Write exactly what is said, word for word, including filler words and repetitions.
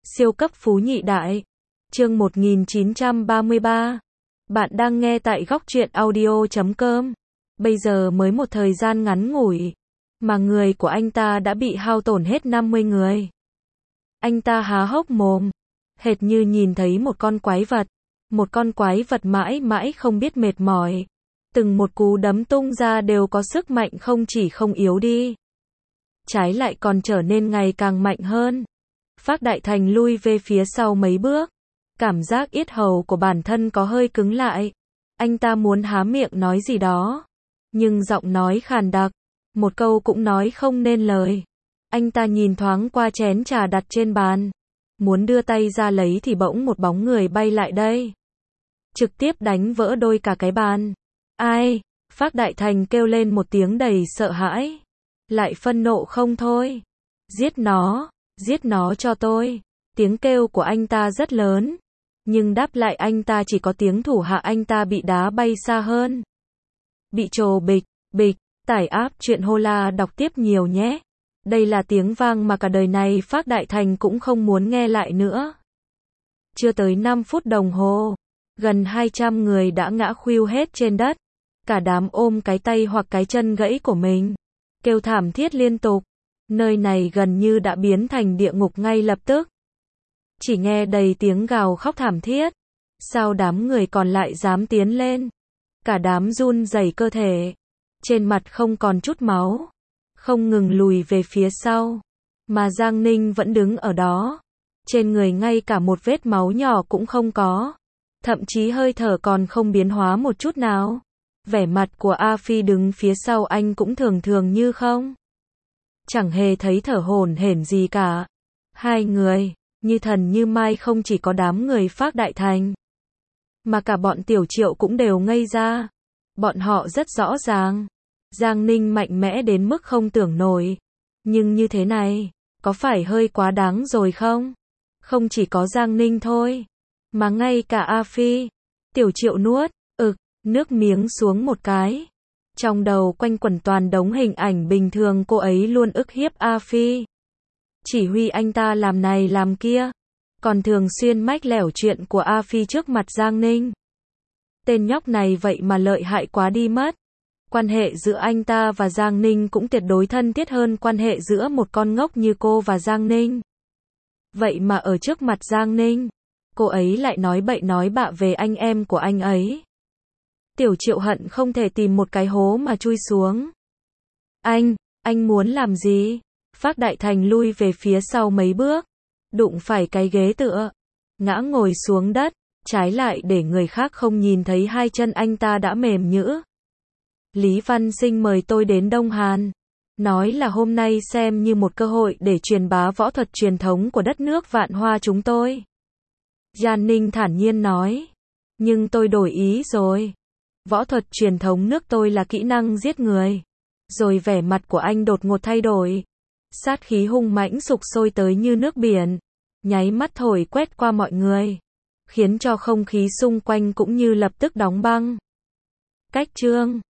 Siêu cấp phú nhị đại. Chương một nghìn chín trăm ba mươi ba. Bạn đang nghe tại góc truyện audio chấm com. Bây giờ mới một thời gian ngắn ngủi, mà người của anh ta đã bị hao tổn hết năm mươi người. Anh ta há hốc mồm, hệt như nhìn thấy một con quái vật. Một con quái vật mãi mãi không biết mệt mỏi. Từng một cú đấm tung ra đều có sức mạnh không chỉ không yếu đi, trái lại còn trở nên ngày càng mạnh hơn. Phác Đại Thành lui về phía sau mấy bước. Cảm giác yết hầu của bản thân có hơi cứng lại. Anh ta muốn há miệng nói gì đó, nhưng giọng nói khàn đặc, một câu cũng nói không nên lời. Anh ta nhìn thoáng qua chén trà đặt trên bàn, muốn đưa tay ra lấy thì bỗng một bóng người bay lại đây, trực tiếp đánh vỡ đôi cả cái bàn. Ai? Phác Đại Thành kêu lên một tiếng đầy sợ hãi, lại phân nộ không thôi. Giết nó, giết nó cho tôi. Tiếng kêu của anh ta rất lớn, nhưng đáp lại anh ta chỉ có tiếng thủ hạ anh ta bị đá bay xa hơn. Bị trồ bịch, bịch. Tải app truyện Hola đọc tiếp nhiều nhé. Đây là tiếng vang mà cả đời này Phác Đại Thành cũng không muốn nghe lại nữa. Chưa tới năm phút đồng hồ, gần hai trăm người đã ngã khuỵu hết trên đất. Cả đám ôm cái tay hoặc cái chân gãy của mình, kêu thảm thiết liên tục. Nơi này gần như đã biến thành địa ngục ngay lập tức. Chỉ nghe đầy tiếng gào khóc thảm thiết. Sao đám người còn lại dám tiến lên? Cả đám run rẩy cơ thể, trên mặt không còn chút máu, không ngừng lùi về phía sau. Mà Giang Ninh vẫn đứng ở đó, trên người ngay cả một vết máu nhỏ cũng không có, thậm chí hơi thở còn không biến hóa một chút nào. Vẻ mặt của A Phi đứng phía sau anh cũng thường thường như không, chẳng hề thấy thở hổn hển gì cả. Hai người, như thần như mai, không chỉ có đám người Phác Đại Thành, mà cả bọn Tiểu Triệu cũng đều ngây ra. Bọn họ rất rõ ràng, Giang Ninh mạnh mẽ đến mức không tưởng nổi. Nhưng như thế này, có phải hơi quá đáng rồi không? Không chỉ có Giang Ninh thôi, mà ngay cả A Phi. Tiểu Triệu nuốt, ực, nước miếng xuống một cái. Trong đầu quanh quẩn toàn đống hình ảnh bình thường cô ấy luôn ức hiếp A Phi, chỉ huy anh ta làm này làm kia, còn thường xuyên mách lẻo chuyện của A Phi trước mặt Giang Ninh. Tên nhóc này vậy mà lợi hại quá đi mất. Quan hệ giữa anh ta và Giang Ninh cũng tuyệt đối thân thiết hơn quan hệ giữa một con ngốc như cô và Giang Ninh. Vậy mà ở trước mặt Giang Ninh, cô ấy lại nói bậy nói bạ về anh em của anh ấy. Tiểu Triệu hận không thể tìm một cái hố mà chui xuống. Anh, anh muốn làm gì? Phác Đại Thành lui về phía sau mấy bước, đụng phải cái ghế tựa, ngã ngồi xuống đất, trái lại để người khác không nhìn thấy hai chân anh ta đã mềm nhũn. Lý Văn Sinh mời tôi đến Đông Hàn, nói là hôm nay xem như một cơ hội để truyền bá võ thuật truyền thống của đất nước Vạn Hoa chúng tôi. Giang Ninh thản nhiên nói, nhưng tôi đổi ý rồi. Võ thuật truyền thống nước tôi là kỹ năng giết người. Rồi vẻ mặt của anh đột ngột thay đổi. Sát khí hung mãnh sục sôi tới như nước biển, nháy mắt thổi quét qua mọi người, khiến cho không khí xung quanh cũng như lập tức đóng băng. Cách chương